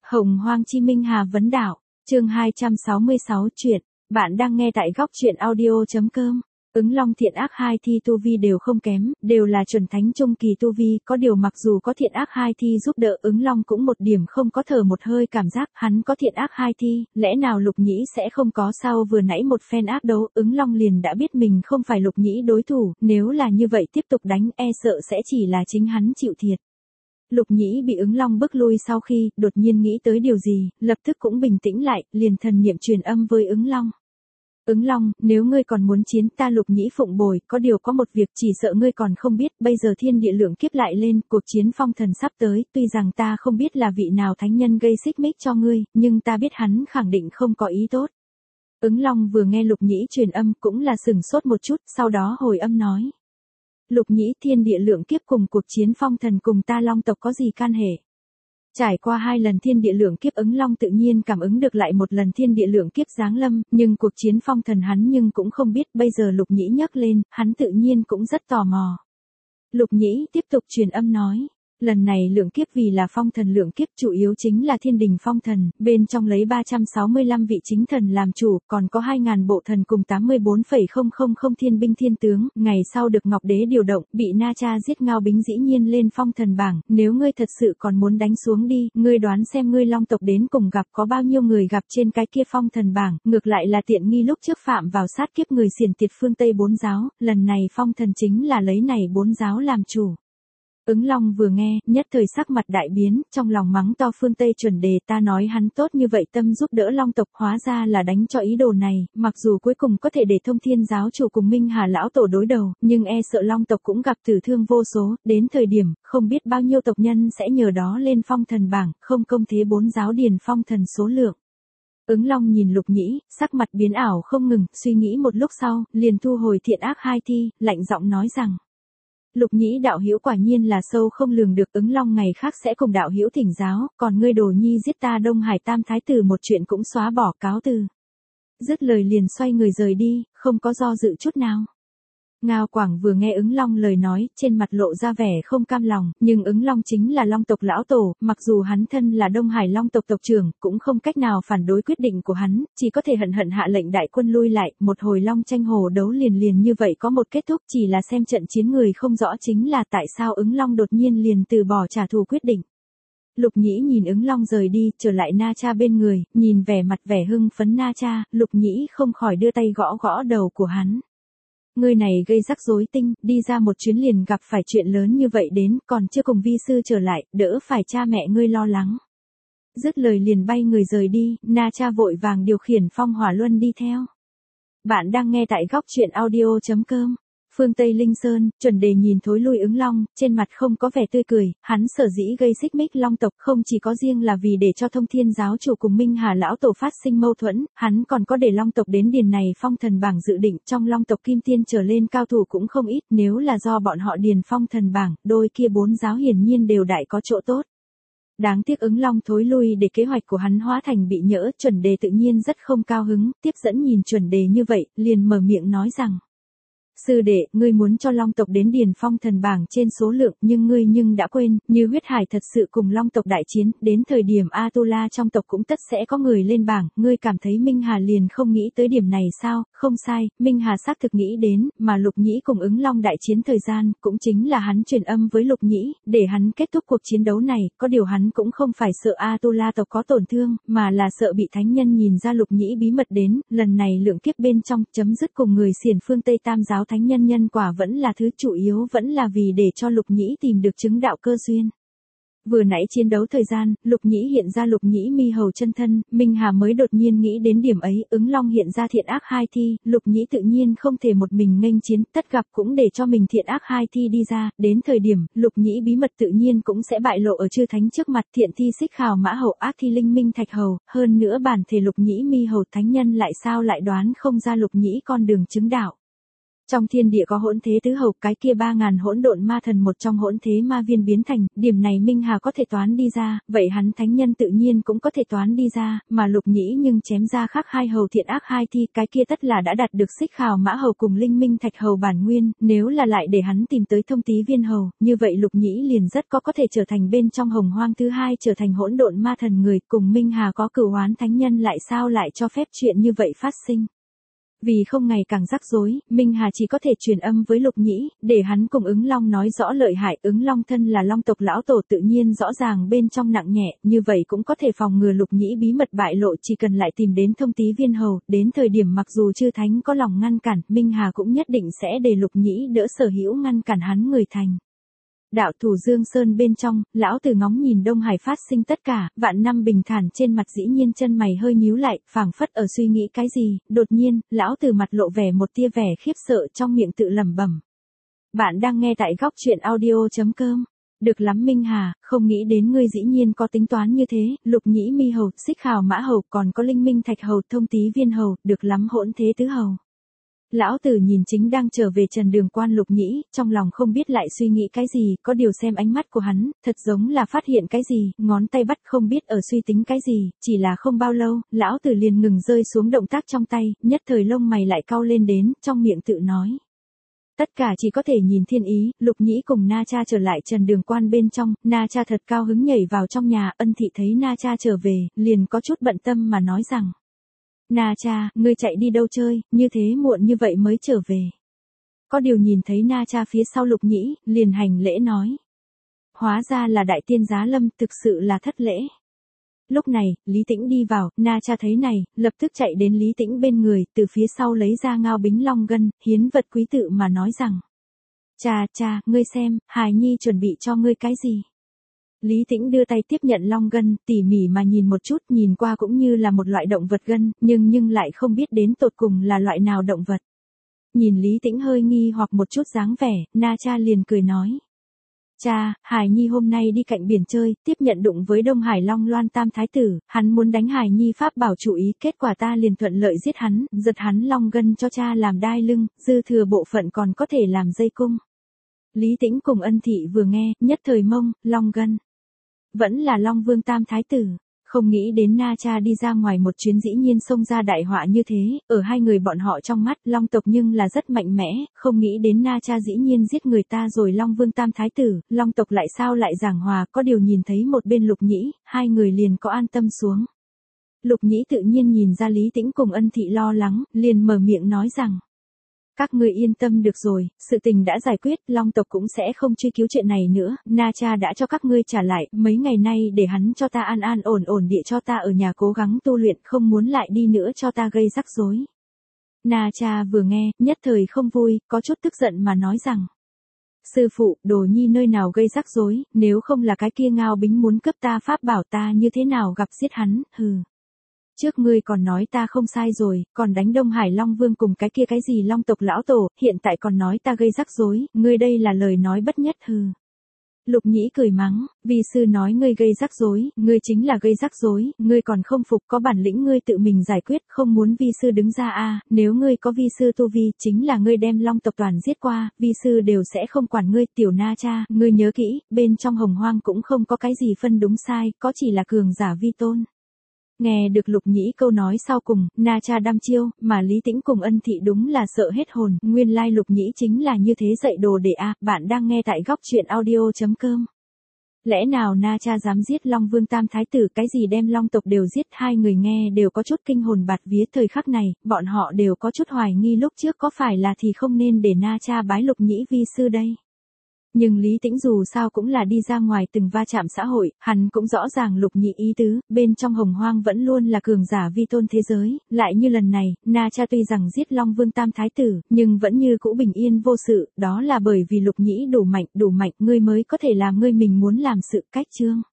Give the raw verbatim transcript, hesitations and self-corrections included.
Hồng Hoang Chi Minh Hà vấn đạo, chương hai trăm sáu mươi sáu truyện, bạn đang nghe tại góc truyện audio.com. Ứng Long thiện ác hai thi tu vi đều không kém, đều là chuẩn thánh trung kỳ tu vi, có điều mặc dù có thiện ác hai thi giúp đỡ Ứng Long cũng một điểm không có thở một hơi cảm giác hắn có thiện ác hai thi, lẽ nào Lục Nhĩ sẽ không có sao vừa nãy một phen ác đấu, Ứng Long liền đã biết mình không phải Lục Nhĩ đối thủ, nếu là như vậy tiếp tục đánh e sợ sẽ chỉ là chính hắn chịu thiệt. Lục Nhĩ bị Ứng Long bức lui sau khi, đột nhiên nghĩ tới điều gì, lập tức cũng bình tĩnh lại, liền thần niệm truyền âm với Ứng Long. Ứng Long, nếu ngươi còn muốn chiến ta Lục Nhĩ phụng bồi, có điều có một việc chỉ sợ ngươi còn không biết, bây giờ thiên địa lượng kiếp lại lên, cuộc chiến phong thần sắp tới, tuy rằng ta không biết là vị nào thánh nhân gây xích mích cho ngươi, nhưng ta biết hắn khẳng định không có ý tốt. Ứng Long vừa nghe Lục Nhĩ truyền âm cũng là sừng sốt một chút, sau đó hồi âm nói. Lục Nhĩ, thiên địa lượng kiếp cùng cuộc chiến phong thần cùng ta Long tộc có gì can hệ? Trải qua hai lần thiên địa lượng kiếp Ứng Long tự nhiên cảm ứng được lại một lần thiên địa lượng kiếp giáng lâm, nhưng cuộc chiến phong thần hắn nhưng cũng không biết, bây giờ Lục Nhĩ nhắc lên, hắn tự nhiên cũng rất tò mò. Lục Nhĩ tiếp tục truyền âm nói. Lần này lượng kiếp vì là phong thần lượng kiếp chủ yếu chính là thiên đình phong thần, bên trong lấy ba trăm sáu mươi lăm vị chính thần làm chủ, còn có hai nghìn bộ thần cùng tám mươi bốn phẩy không không không thiên binh thiên tướng, ngày sau được Ngọc Đế điều động, bị Na Cha giết Ngao Bính dĩ nhiên lên phong thần bảng, nếu ngươi thật sự còn muốn đánh xuống đi, ngươi đoán xem ngươi Long tộc đến cùng gặp có bao nhiêu người gặp trên cái kia phong thần bảng, ngược lại là tiện nghi lúc trước phạm vào sát kiếp người xiển tiệt phương Tây bốn giáo, lần này phong thần chính là lấy này bốn giáo làm chủ. Ứng Long vừa nghe, nhất thời sắc mặt đại biến, trong lòng mắng to phương Tây chuẩn đề ta nói hắn tốt như vậy tâm giúp đỡ Long tộc hóa ra là đánh cho ý đồ này, mặc dù cuối cùng có thể để thông thiên giáo chủ cùng Minh Hà lão tổ đối đầu, nhưng e sợ Long tộc cũng gặp tử thương vô số, đến thời điểm, không biết bao nhiêu tộc nhân sẽ nhờ đó lên phong thần bảng, không công thế bốn giáo điền phong thần số lượng. Ứng Long nhìn Lục Nhĩ, sắc mặt biến ảo không ngừng, suy nghĩ một lúc sau, liền thu hồi thiện ác hai thi, lạnh giọng nói rằng. Lục Nhĩ đạo hữu quả nhiên là sâu không lường được, Ứng Long ngày khác sẽ cùng đạo hữu thỉnh giáo, còn ngươi Đồ Nhi giết ta Đông Hải Tam Thái tử một chuyện cũng xóa bỏ cáo từ. Dứt lời liền xoay người rời đi, không có do dự chút nào. Ngao Quảng vừa nghe Ứng Long lời nói, trên mặt lộ ra vẻ không cam lòng, nhưng Ứng Long chính là Long tộc lão tổ, mặc dù hắn thân là Đông Hải Long tộc tộc trưởng, cũng không cách nào phản đối quyết định của hắn, chỉ có thể hận hận hạ lệnh đại quân lui lại, một hồi Long tranh hồ đấu liền liền như vậy có một kết thúc, chỉ là xem trận chiến người không rõ chính là tại sao Ứng Long đột nhiên liền từ bỏ trả thù quyết định. Lục Nhĩ nhìn Ứng Long rời đi, trở lại Na Cha bên người, nhìn vẻ mặt vẻ hưng phấn Na Cha, Lục Nhĩ không khỏi đưa tay gõ gõ đầu của hắn. Ngươi này gây rắc rối tinh, đi ra một chuyến liền gặp phải chuyện lớn như vậy đến, còn chưa cùng vi sư trở lại, đỡ phải cha mẹ ngươi lo lắng. Dứt lời liền bay người rời đi, Na Cha vội vàng điều khiển phong hỏa luân đi theo. Bạn đang nghe tại góc truyện audio.com. Phương Tây Linh Sơn, chuẩn đề nhìn thối lui Ứng Long, trên mặt không có vẻ tươi cười, hắn sở dĩ gây xích mích Long tộc không chỉ có riêng là vì để cho thông thiên giáo chủ cùng Minh Hà lão tổ phát sinh mâu thuẫn, hắn còn có để Long tộc đến điền này phong thần bảng dự định, trong Long tộc kim tiên trở lên cao thủ cũng không ít, nếu là do bọn họ điền phong thần bảng, đôi kia bốn giáo hiển nhiên đều đại có chỗ tốt. Đáng tiếc Ứng Long thối lui để kế hoạch của hắn hóa thành bị nhỡ, chuẩn đề tự nhiên rất không cao hứng, tiếp dẫn nhìn chuẩn đề như vậy, liền mở miệng nói rằng. Sư đệ, ngươi muốn cho Long tộc đến điền phong thần bảng trên số lượng, nhưng ngươi nhưng đã quên, như huyết hải thật sự cùng Long tộc đại chiến, đến thời điểm Atula trong tộc cũng tất sẽ có người lên bảng, ngươi cảm thấy Minh Hà liền không nghĩ tới điểm này sao? Không sai, Minh Hà xác thực nghĩ đến, mà Lục Nhĩ cùng Ứng Long đại chiến thời gian, cũng chính là hắn truyền âm với Lục Nhĩ, để hắn kết thúc cuộc chiến đấu này, có điều hắn cũng không phải sợ Atula tộc có tổn thương, mà là sợ bị thánh nhân nhìn ra Lục Nhĩ bí mật đến, lần này lượng kiếp bên trong, chấm dứt cùng người xiển phương Tây Tam giáo thánh nhân nhân quả vẫn là thứ chủ yếu, vẫn là vì để cho Lục Nhĩ tìm được chứng đạo cơ duyên. Vừa nãy chiến đấu thời gian, Lục Nhĩ hiện ra Lục Nhĩ mi hầu chân thân, Minh Hà mới đột nhiên nghĩ đến điểm ấy, Ứng Long hiện ra thiện ác hai thi, Lục Nhĩ tự nhiên không thể một mình nghênh chiến, tất gặp cũng để cho mình thiện ác hai thi đi ra, đến thời điểm, Lục Nhĩ bí mật tự nhiên cũng sẽ bại lộ ở chư thánh trước mặt, thiện thi xích khảo mã hầu ác thi linh minh thạch hầu, hơn nữa bản thể Lục Nhĩ mi hầu thánh nhân lại sao lại đoán không ra Lục Nhĩ con đường chứng đạo. Trong thiên địa có hỗn thế tứ hầu, cái kia ba ngàn hỗn độn ma thần một trong hỗn thế ma viên biến thành, điểm này Minh Hà có thể toán đi ra, vậy hắn thánh nhân tự nhiên cũng có thể toán đi ra, mà Lục Nhĩ nhưng chém ra khác hai hầu thiện ác hai thi, cái kia tất là đã đạt được xích khảo mã hầu cùng linh minh thạch hầu bản nguyên, nếu là lại để hắn tìm tới thông tí viên hầu, như vậy Lục Nhĩ liền rất có có thể trở thành bên trong hồng hoang thứ hai trở thành hỗn độn ma thần người, cùng Minh Hà có cửu oán thánh nhân lại sao lại cho phép chuyện như vậy phát sinh. Vì không ngày càng rắc rối, Minh Hà chỉ có thể truyền âm với Lục Nhĩ, để hắn cùng ứng long nói rõ lợi hại. Ứng long thân là long tộc lão tổ tự nhiên rõ ràng bên trong nặng nhẹ, như vậy cũng có thể phòng ngừa Lục Nhĩ bí mật bại lộ, chỉ cần lại tìm đến thông tí viên hầu, đến thời điểm mặc dù chư thánh có lòng ngăn cản, Minh Hà cũng nhất định sẽ để Lục Nhĩ đỡ sở hữu ngăn cản hắn người thành. Đạo thủ Dương Sơn bên trong, lão tử ngóng nhìn Đông Hải phát sinh tất cả, vạn năm bình thản trên mặt dĩ nhiên chân mày hơi nhíu lại, phảng phất ở suy nghĩ cái gì, đột nhiên, lão tử mặt lộ vẻ một tia vẻ khiếp sợ trong miệng tự lẩm bẩm. Bạn đang nghe tại góc truyện audio chấm com. Được lắm Minh Hà, không nghĩ đến ngươi dĩ nhiên có tính toán như thế, Lục Nhĩ mi hầu, xích khảo mã hầu, còn có linh minh thạch hầu, thông tí viên hầu, được lắm hỗn thế tứ hầu. Lão tử nhìn chính đang trở về Trần Đường Quan Lục Nhĩ, trong lòng không biết lại suy nghĩ cái gì, có điều xem ánh mắt của hắn, thật giống là phát hiện cái gì, ngón tay bắt không biết ở suy tính cái gì, chỉ là không bao lâu, lão tử liền ngừng rơi xuống động tác trong tay, nhất thời lông mày lại cau lên đến, trong miệng tự nói. Tất cả chỉ có thể nhìn thiên ý, Lục Nhĩ cùng Na Cha trở lại Trần Đường Quan bên trong, Na Cha thật cao hứng nhảy vào trong nhà, Ân Thị thấy Na Cha trở về, liền có chút bận tâm mà nói rằng. Na Cha, ngươi chạy đi đâu chơi, như thế muộn như vậy mới trở về. Có điều nhìn thấy Na Cha phía sau Lục Nhĩ, liền hành lễ nói. Hóa ra là đại tiên giá lâm, thực sự là thất lễ. Lúc này, Lý Tĩnh đi vào, Na Cha thấy này, lập tức chạy đến Lý Tĩnh bên người, từ phía sau lấy ra ngao bính long gân, hiến vật quý tự mà nói rằng. Cha, cha, ngươi xem, hài nhi chuẩn bị cho ngươi cái gì? Lý Tĩnh đưa tay tiếp nhận long gân, tỉ mỉ mà nhìn một chút, nhìn qua cũng như là một loại động vật gân, nhưng nhưng lại không biết đến tột cùng là loại nào động vật. Nhìn Lý Tĩnh hơi nghi hoặc một chút dáng vẻ, Na Cha liền cười nói. Cha, Hải Nhi hôm nay đi cạnh biển chơi, tiếp nhận đụng với Đông Hải Long Loan Tam Thái Tử, hắn muốn đánh Hải Nhi pháp bảo chủ ý, kết quả ta liền thuận lợi giết hắn, giật hắn long gân cho cha làm đai lưng, dư thừa bộ phận còn có thể làm dây cung. Lý Tĩnh cùng Ân Thị vừa nghe, nhất thời mông, long gân. Vẫn là Long Vương Tam Thái Tử, không nghĩ đến Na Cha đi ra ngoài một chuyến dĩ nhiên xông ra đại họa như thế, ở hai người bọn họ trong mắt Long tộc nhưng là rất mạnh mẽ, không nghĩ đến Na Cha dĩ nhiên giết người ta rồi Long Vương Tam Thái Tử, Long tộc lại sao lại giảng hòa, có điều nhìn thấy một bên Lục Nhĩ, hai người liền có an tâm xuống. Lục Nhĩ tự nhiên nhìn ra Lý Tĩnh cùng Ân Thị lo lắng, liền mở miệng nói rằng. Các ngươi yên tâm được rồi, sự tình đã giải quyết, Long tộc cũng sẽ không truy cứu chuyện này nữa, Na Cha đã cho các ngươi trả lại, mấy ngày nay để hắn cho ta an an ổn ổn địa cho ta ở nhà cố gắng tu luyện, không muốn lại đi nữa cho ta gây rắc rối. Na Cha vừa nghe, nhất thời không vui, có chút tức giận mà nói rằng. Sư phụ, Đồ Nhi nơi nào gây rắc rối, nếu không là cái kia Ngao Bính muốn cướp ta pháp bảo ta như thế nào gặp giết hắn, hừ. Trước ngươi còn nói ta không sai rồi, còn đánh Đông Hải Long Vương cùng cái kia cái gì Long tộc lão tổ, hiện tại còn nói ta gây rắc rối, ngươi đây là lời nói bất nhất hừ. Lục Nhĩ cười mắng, vi sư nói ngươi gây rắc rối, ngươi chính là gây rắc rối, ngươi còn không phục, có bản lĩnh ngươi tự mình giải quyết, không muốn vi sư đứng ra a, nếu ngươi có vi sư tu vi, chính là ngươi đem Long tộc toàn giết qua, vi sư đều sẽ không quản ngươi, tiểu Na Cha, ngươi nhớ kỹ, bên trong hồng hoang cũng không có cái gì phân đúng sai, có chỉ là cường giả vi tôn. Nghe được Lục Nhĩ câu nói sau cùng, Na Cha đăm chiêu, mà Lý Tĩnh cùng Ân Thị đúng là sợ hết hồn, nguyên lai Lục Nhĩ chính là như thế dạy đồ để a, bạn đang nghe tại góc truyện audio chấm com. Lẽ nào Na Cha dám giết Long Vương Tam Thái Tử, cái gì đem Long tộc đều giết, hai người nghe đều có chút kinh hồn bạt vía, thời khắc này, bọn họ đều có chút hoài nghi lúc trước có phải là thì không nên để Na Cha bái Lục Nhĩ vi sư đây. Nhưng Lý Tĩnh dù sao cũng là đi ra ngoài từng va chạm xã hội, hắn cũng rõ ràng Lục Nhĩ ý tứ, bên trong hồng hoang vẫn luôn là cường giả vi tôn thế giới, lại như lần này, Na Cha tuy rằng giết Long Vương Tam Thái Tử, nhưng vẫn như cũ bình yên vô sự, đó là bởi vì Lục Nhĩ đủ mạnh, đủ mạnh, ngươi mới có thể làm ngươi mình muốn làm sự, cách chương.